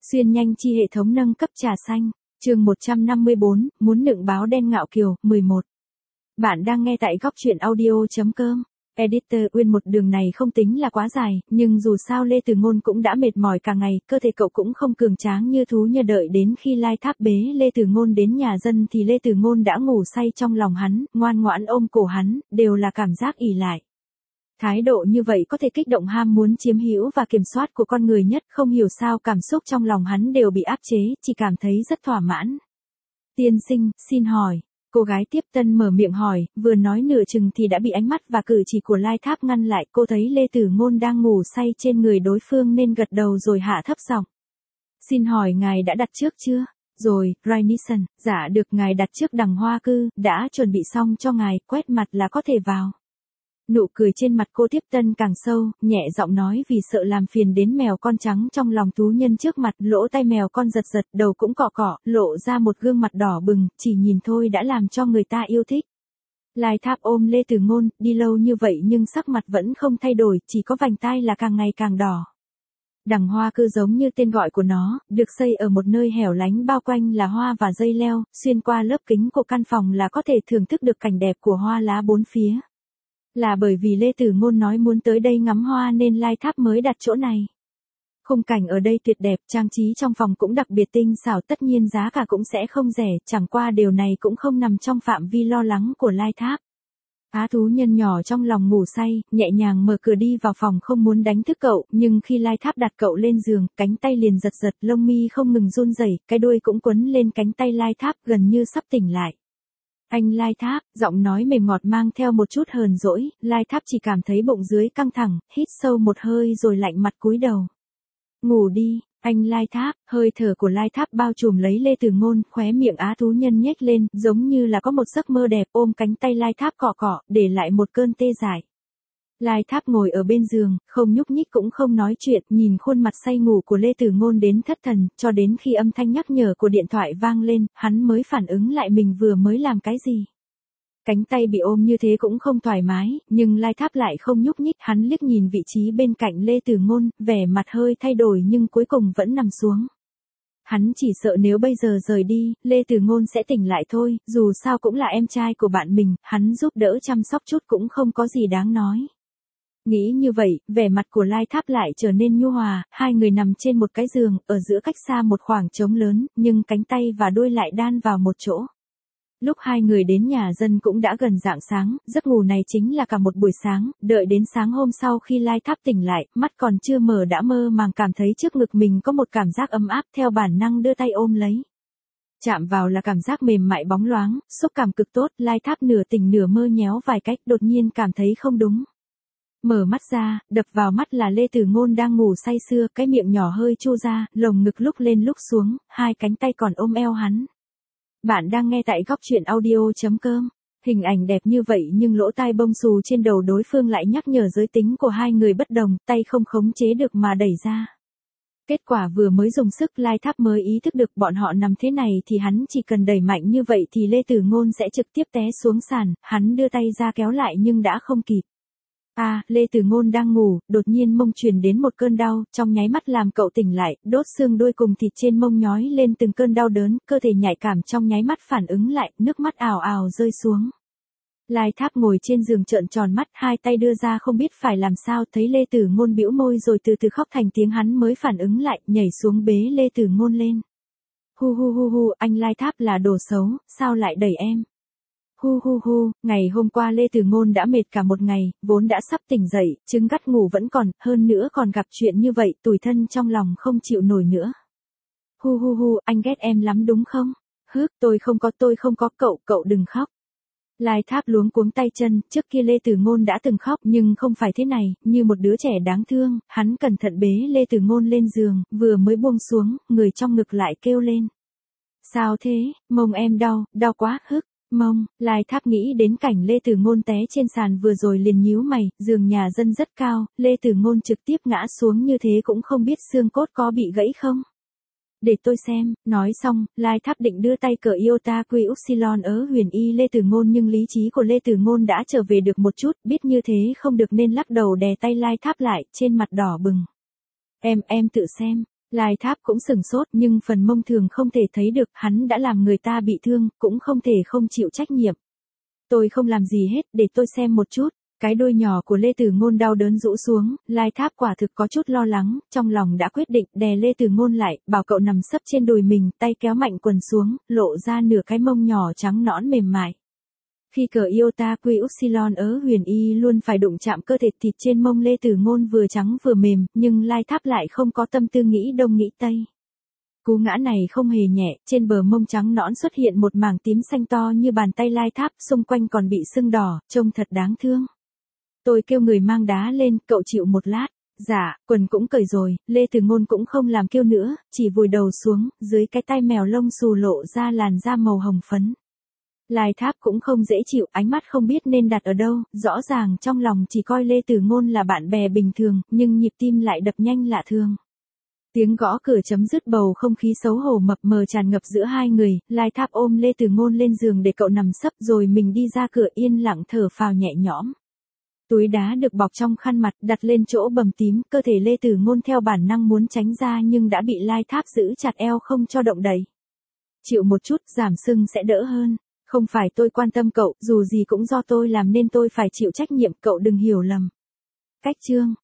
Xuyên nhanh chi hệ thống nâng cấp trà xanh, chương 154, muốn nựng báo đen ngạo kiều, 11. Bạn đang nghe tại góc truyện audio.com. Editor Uyên, một đường này không tính là quá dài, nhưng dù sao Lê Từ Ngôn cũng đã mệt mỏi cả ngày, cơ thể cậu cũng không cường tráng như thú nhờ. Đợi đến khi Lai Tháp bế Lê Từ Ngôn đến nhà dân thì Lê Từ Ngôn đã ngủ say trong lòng hắn, ngoan ngoãn ôm cổ hắn, đều là cảm giác ỷ lại. Thái độ như vậy có thể kích động ham muốn chiếm hữu và kiểm soát của con người nhất, không hiểu sao cảm xúc trong lòng hắn đều bị áp chế, chỉ cảm thấy rất thỏa mãn. Tiên sinh, xin hỏi. Cô gái tiếp tân mở miệng hỏi, vừa nói nửa chừng thì đã bị ánh mắt và cử chỉ của Lai Tháp ngăn lại. Cô thấy Lê Tử Ngôn đang ngủ say trên người đối phương nên gật đầu rồi hạ thấp giọng. Xin hỏi ngài đã đặt trước chưa? Rồi, Rainison, dạ được, ngài đặt trước Đằng Hoa Cư, đã chuẩn bị xong cho ngài, quét mặt là có thể vào. Nụ cười trên mặt cô tiếp tân càng sâu, nhẹ giọng nói vì sợ làm phiền đến mèo con trắng trong lòng tú nhân trước mặt. Lỗ tai mèo con giật giật, đầu cũng cọ cọ, lộ ra một gương mặt đỏ bừng, chỉ nhìn thôi đã làm cho người ta yêu thích. Lai Tháp ôm Lê Tử Ngôn, đi lâu như vậy nhưng sắc mặt vẫn không thay đổi, chỉ có vành tai là càng ngày càng đỏ. Đằng Hoa Cư giống như tên gọi của nó, được xây ở một nơi hẻo lánh, bao quanh là hoa và dây leo, xuyên qua lớp kính của căn phòng là có thể thưởng thức được cảnh đẹp của hoa lá bốn phía. Là bởi vì Lê Tử Ngôn nói muốn tới đây ngắm hoa nên Lai Tháp mới đặt chỗ này. Khung cảnh ở đây tuyệt đẹp, trang trí trong phòng cũng đặc biệt tinh xảo, tất nhiên giá cả cũng sẽ không rẻ, chẳng qua điều này cũng không nằm trong phạm vi lo lắng của Lai Tháp. Á thú nhân nhỏ trong lòng ngủ say, nhẹ nhàng mở cửa đi vào phòng không muốn đánh thức cậu, nhưng khi Lai Tháp đặt cậu lên giường, cánh tay liền giật giật, lông mi không ngừng run rẩy, cái đuôi cũng quấn lên cánh tay Lai Tháp gần như sắp tỉnh lại. Anh Lai Tháp, giọng nói mềm ngọt mang theo một chút hờn dỗi. Lai Tháp chỉ cảm thấy bụng dưới căng thẳng, hít sâu một hơi rồi lạnh mặt cúi đầu. Ngủ đi, anh Lai Tháp. Hơi thở của Lai Tháp bao trùm lấy Lê Tử Ngôn, khóe miệng á thú nhân nhếch lên, giống như là có một giấc mơ đẹp, ôm cánh tay Lai Tháp cọ cọ, để lại một cơn tê dại. Lai Tháp ngồi ở bên giường, không nhúc nhích cũng không nói chuyện, nhìn khuôn mặt say ngủ của Lê Tử Ngôn đến thất thần, cho đến khi âm thanh nhắc nhở của điện thoại vang lên, hắn mới phản ứng lại mình vừa mới làm cái gì. Cánh tay bị ôm như thế cũng không thoải mái, nhưng Lai Tháp lại không nhúc nhích, hắn liếc nhìn vị trí bên cạnh Lê Tử Ngôn, vẻ mặt hơi thay đổi nhưng cuối cùng vẫn nằm xuống. Hắn chỉ sợ nếu bây giờ rời đi, Lê Tử Ngôn sẽ tỉnh lại thôi, dù sao cũng là em trai của bạn mình, hắn giúp đỡ chăm sóc chút cũng không có gì đáng nói. Nghĩ như vậy, vẻ mặt của Lai Tháp lại trở nên nhu hòa, hai người nằm trên một cái giường, ở giữa cách xa một khoảng trống lớn, nhưng cánh tay và đuôi lại đan vào một chỗ. Lúc hai người đến nhà dân cũng đã gần rạng sáng, giấc ngủ này chính là cả một buổi sáng, đợi đến sáng hôm sau khi Lai Tháp tỉnh lại, mắt còn chưa mở đã mơ màng cảm thấy trước ngực mình có một cảm giác ấm áp, theo bản năng đưa tay ôm lấy. Chạm vào là cảm giác mềm mại bóng loáng, xúc cảm cực tốt, Lai Tháp nửa tỉnh nửa mơ nhéo vài cách, đột nhiên cảm thấy không đúng. Mở mắt ra, đập vào mắt là Lê Tử Ngôn đang ngủ say sưa, cái miệng nhỏ hơi chu ra, lồng ngực lúc lên lúc xuống, hai cánh tay còn ôm eo hắn. Bạn đang nghe tại góc truyện audio.com. Hình ảnh đẹp như vậy nhưng lỗ tai bông xù trên đầu đối phương lại nhắc nhở giới tính của hai người bất đồng, tay không khống chế được mà đẩy ra. Kết quả vừa mới dùng sức Lai Tháp mới ý thức được bọn họ nằm thế này thì hắn chỉ cần đẩy mạnh như vậy thì Lê Tử Ngôn sẽ trực tiếp té xuống sàn, hắn đưa tay ra kéo lại nhưng đã không kịp. Lê Tử Ngôn đang ngủ, đột nhiên mông truyền đến một cơn đau, trong nháy mắt làm cậu tỉnh lại, đốt xương đuôi cùng thịt trên mông nhói lên từng cơn đau đớn, cơ thể nhạy cảm trong nháy mắt phản ứng lại, nước mắt ào ào rơi xuống. Lai Tháp ngồi trên giường trợn tròn mắt, hai tay đưa ra không biết phải làm sao, thấy Lê Tử Ngôn bĩu môi rồi từ từ khóc thành tiếng, hắn mới phản ứng lại, nhảy xuống bế Lê Tử Ngôn lên. Hu hu hu hu, anh Lai Tháp là đồ xấu, sao lại đẩy em? Hu hu hu, ngày hôm qua Lê Tử Ngôn đã mệt cả một ngày, vốn đã sắp tỉnh dậy, trứng gắt ngủ vẫn còn, hơn nữa còn gặp chuyện như vậy, tủi thân trong lòng không chịu nổi nữa. Hu hu hu, anh ghét em lắm đúng không? Tôi không có, cậu đừng khóc. Lai Tháp luống cuống tay chân, trước kia Lê Tử Ngôn đã từng khóc nhưng không phải thế này, như một đứa trẻ đáng thương, hắn cẩn thận bế Lê Tử Ngôn lên giường, vừa mới buông xuống, người trong ngực lại kêu lên. Sao thế, mông em đau quá, mông. Lai Tháp nghĩ đến cảnh Lê Tử Ngôn té trên sàn vừa rồi liền nhíu mày, giường nhà dân rất cao, Lê Tử Ngôn trực tiếp ngã xuống như thế cũng không biết xương cốt có bị gãy không. Để tôi xem, nói xong, Lai Tháp định đưa tay cởi iota quy upsilon ở huyền y Lê Tử Ngôn nhưng lý trí của Lê Tử Ngôn đã trở về được một chút, biết như thế không được nên lắc đầu đè tay Lai Tháp lại, trên mặt đỏ bừng. Em tự xem. Lai Tháp cũng sửng sốt nhưng phần mông thường không thể thấy được, hắn đã làm người ta bị thương, cũng không thể không chịu trách nhiệm. Tôi không làm gì hết, để tôi xem một chút. Cái đuôi nhỏ của Lê Tử Ngôn đau đớn rũ xuống, Lai Tháp quả thực có chút lo lắng, trong lòng đã quyết định đè Lê Tử Ngôn lại, bảo cậu nằm sấp trên đùi mình, tay kéo mạnh quần xuống, lộ ra nửa cái mông nhỏ trắng nõn mềm mại. Khi cờ iota quy upsilon ở Huyền Y luôn phải đụng chạm cơ thể thịt trên mông Lê Tử Ngôn vừa trắng vừa mềm, nhưng Lai Tháp lại không có tâm tư nghĩ đông nghĩ tây. Cú ngã này không hề nhẹ, trên bờ mông trắng nõn xuất hiện một mảng tím xanh to như bàn tay Lai Tháp, xung quanh còn bị sưng đỏ, trông thật đáng thương. Tôi kêu người mang đá lên, cậu chịu một lát. Dạ, quần cũng cởi rồi, Lê Tử Ngôn cũng không làm kêu nữa, chỉ vùi đầu xuống, dưới cái tai mèo lông xù lộ ra làn da màu hồng phấn. Lai Tháp cũng không dễ chịu, ánh mắt không biết nên đặt ở đâu, rõ ràng trong lòng chỉ coi Lê Tử Ngôn là bạn bè bình thường, nhưng nhịp tim lại đập nhanh lạ thường. Tiếng gõ cửa chấm dứt bầu không khí xấu hổ mập mờ tràn ngập giữa hai người, Lai Tháp ôm Lê Tử Ngôn lên giường để cậu nằm sấp rồi mình đi ra cửa yên lặng thở phào nhẹ nhõm. Túi đá được bọc trong khăn mặt đặt lên chỗ bầm tím, cơ thể Lê Tử Ngôn theo bản năng muốn tránh ra nhưng đã bị Lai Tháp giữ chặt eo không cho động đậy. Chịu một chút, giảm sưng sẽ đỡ hơn. Không phải tôi quan tâm cậu, dù gì cũng do tôi làm nên tôi phải chịu trách nhiệm, cậu đừng hiểu lầm. Cách chương